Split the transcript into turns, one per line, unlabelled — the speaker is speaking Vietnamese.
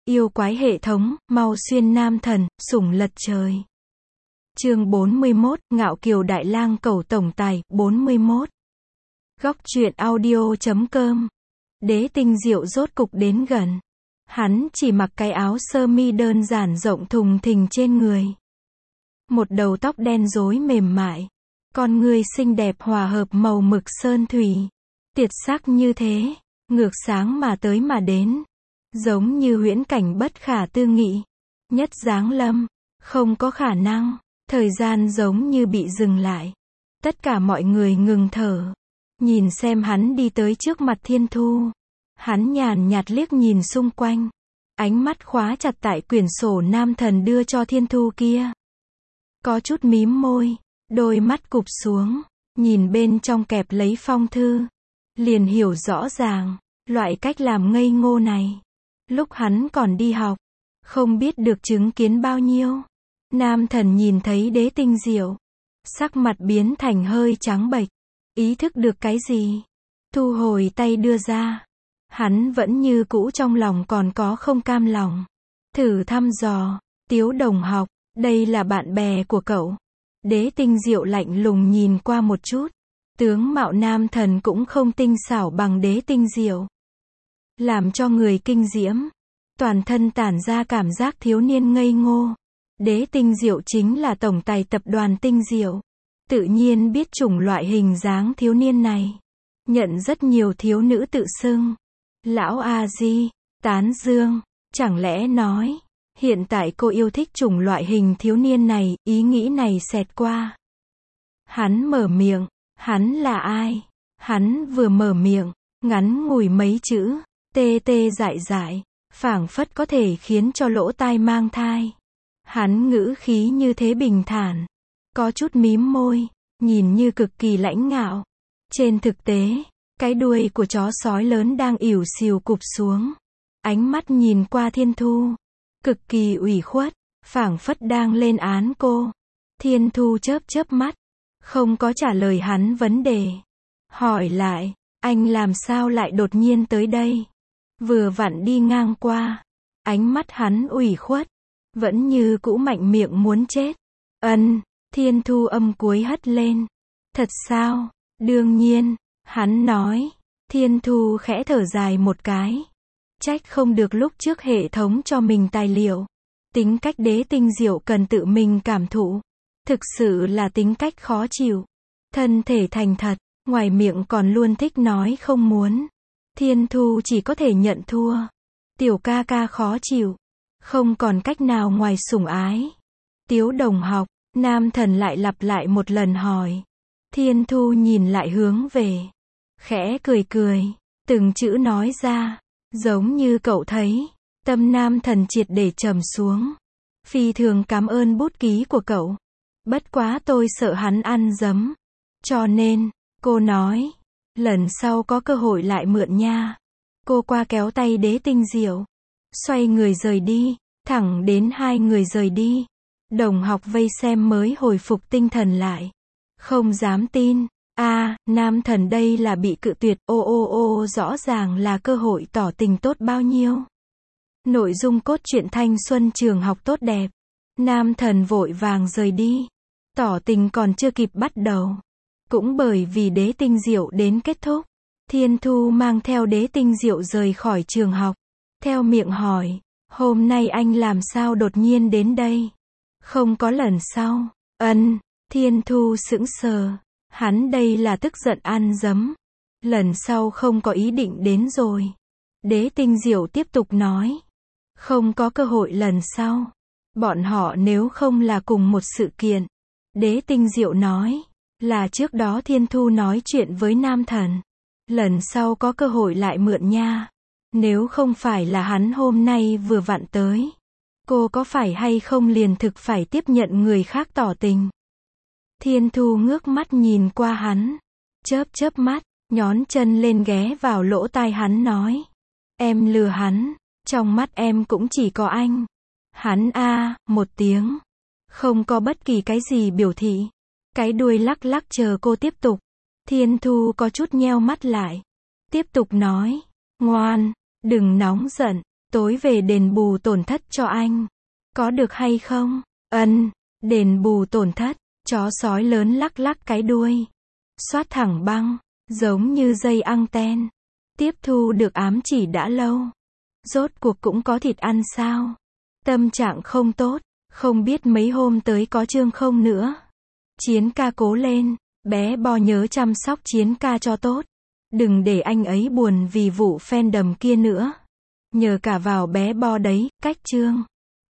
Yêu quái hệ thống, mau xuyên nam thần, sủng lật trời. Chương 41, Ngạo Kiều Đại Lang cầu tổng tài, 41. Góc truyện audio.com. Đế Tinh Diệu rốt cục đến gần. Hắn chỉ mặc cái áo sơ mi đơn giản rộng thùng thình trên người. Một đầu tóc đen rối mềm mại. Con người xinh đẹp hòa hợp màu mực sơn thủy. Tiệt sắc như thế, ngược sáng mà tới mà đến. Giống như huyễn cảnh bất khả tư nghị. Nhất giáng lâm, không có khả năng. Thời gian giống như bị dừng lại. Tất cả mọi người ngừng thở. Nhìn xem hắn đi tới trước mặt Thiên Thu. Hắn nhàn nhạt liếc nhìn xung quanh. Ánh mắt khóa chặt tại quyển sổ nam thần đưa cho Thiên Thu kia. Có chút mím môi, đôi mắt cụp xuống, nhìn bên trong kẹp lấy phong thư. Liền hiểu rõ ràng, loại cách làm ngây ngô này. Lúc hắn còn đi học, không biết được chứng kiến bao nhiêu. Nam thần nhìn thấy Đế Tinh Diệu, sắc mặt biến thành hơi trắng bệch, ý thức được cái gì, thu hồi tay đưa ra. Hắn vẫn như cũ trong lòng còn có không cam lòng. Thử thăm dò, Tiếu đồng học, đây là bạn bè của cậu. Đế Tinh Diệu lạnh lùng nhìn qua một chút. Tướng mạo nam thần cũng không tinh xảo bằng Đế Tinh Diệu. Làm cho người kinh diễm. Toàn thân tản ra cảm giác thiếu niên ngây ngô. Đế Tinh Diệu chính là tổng tài tập đoàn Tinh Diệu. Tự nhiên biết chủng loại hình dáng thiếu niên này. Nhận rất nhiều thiếu nữ tự xưng. Lão A Di, tán dương. Chẳng lẽ nói, hiện tại cô yêu thích chủng loại hình thiếu niên này, ý nghĩ này xẹt qua. Hắn mở miệng, hắn là ai? Hắn vừa mở miệng, ngắn ngủi mấy chữ, tê tê dại dại, phảng phất có thể khiến cho lỗ tai mang thai. Hắn ngữ khí như thế bình thản, có chút mím môi, nhìn như cực kỳ lãnh ngạo. Trên thực tế, cái đuôi của chó sói lớn đang ỉu xìu cụp xuống. Ánh mắt nhìn qua Thiên Thu, cực kỳ ủy khuất, phảng phất đang lên án cô. Thiên Thu chớp chớp mắt, không có trả lời hắn vấn đề. Hỏi lại, anh làm sao lại đột nhiên tới đây? Vừa vặn đi ngang qua. Ánh mắt hắn ủy khuất, vẫn như cũ mạnh miệng muốn chết. Thiên Thu âm cuối hất lên. Thật sao? Đương nhiên, hắn nói. Thiên Thu khẽ thở dài một cái. Trách không được lúc trước hệ thống cho mình tài liệu. Tính cách Đế Tinh Diệu cần tự mình cảm thụ. Thực sự là tính cách khó chịu. Thân thể thành thật, ngoài miệng còn luôn thích nói không muốn. Thiên Thu chỉ có thể nhận thua. Tiểu ca ca khó chịu. Không còn cách nào ngoài sủng ái. Tiếu đồng học, nam thần lại lặp lại một lần hỏi. Thiên Thu nhìn lại hướng về. Khẽ cười cười. Từng chữ nói ra. Giống như cậu thấy. Tâm nam thần triệt để trầm xuống. Phi thường cảm ơn bút ký của cậu. Bất quá tôi sợ hắn ăn dấm. Cho nên, cô nói. Lần sau có cơ hội lại mượn nha. Cô qua kéo tay Đế Tinh Diệu. Xoay người rời đi. Thẳng đến hai người rời đi. Đồng học vây xem mới hồi phục tinh thần lại. Không dám tin. Nam thần đây là bị cự tuyệt. Rõ ràng là cơ hội tỏ tình tốt bao nhiêu. Nội dung cốt truyện thanh xuân trường học tốt đẹp. Nam thần vội vàng rời đi. Tỏ tình còn chưa kịp bắt đầu. Cũng bởi vì Đế Tinh Diệu đến kết thúc. Thiên Thu mang theo Đế Tinh Diệu rời khỏi trường học. Theo miệng hỏi. Hôm nay anh làm sao đột nhiên đến đây? Không có lần sau. Thiên Thu sững sờ. Hắn đây là tức giận ăn dấm. Lần sau không có ý định đến rồi. Đế Tinh Diệu tiếp tục nói. Không có cơ hội lần sau. Bọn họ nếu không là cùng một sự kiện. Đế Tinh Diệu nói. Là trước đó Thiên Thu nói chuyện với nam thần. Lần sau có cơ hội lại mượn nha. Nếu không phải là hắn hôm nay vừa vặn tới. Cô có phải hay không liền thực phải tiếp nhận người khác tỏ tình. Thiên Thu ngước mắt nhìn qua hắn. Chớp chớp mắt, nhón chân lên ghé vào lỗ tai hắn nói. Em lừa hắn. Trong mắt em cũng chỉ có anh. Hắn một tiếng. Không có bất kỳ cái gì biểu thị. Cái đuôi lắc lắc chờ cô tiếp tục. Thiên Thu có chút nheo mắt lại. Tiếp tục nói. Ngoan, đừng nóng giận. Tối về đền bù tổn thất cho anh. Có được hay không? Đền bù tổn thất. Chó sói lớn lắc lắc cái đuôi. Xoát thẳng băng. Giống như dây anten. Tiếp thu được ám chỉ đã lâu. Rốt cuộc cũng có thịt ăn sao? Tâm trạng không tốt. Không biết mấy hôm tới có chương không nữa. Chiến ca cố lên. Bé Bo nhớ chăm sóc Chiến ca cho tốt. Đừng để anh ấy buồn vì vụ fandom kia nữa. Nhờ cả vào bé Bo đấy, cách chương.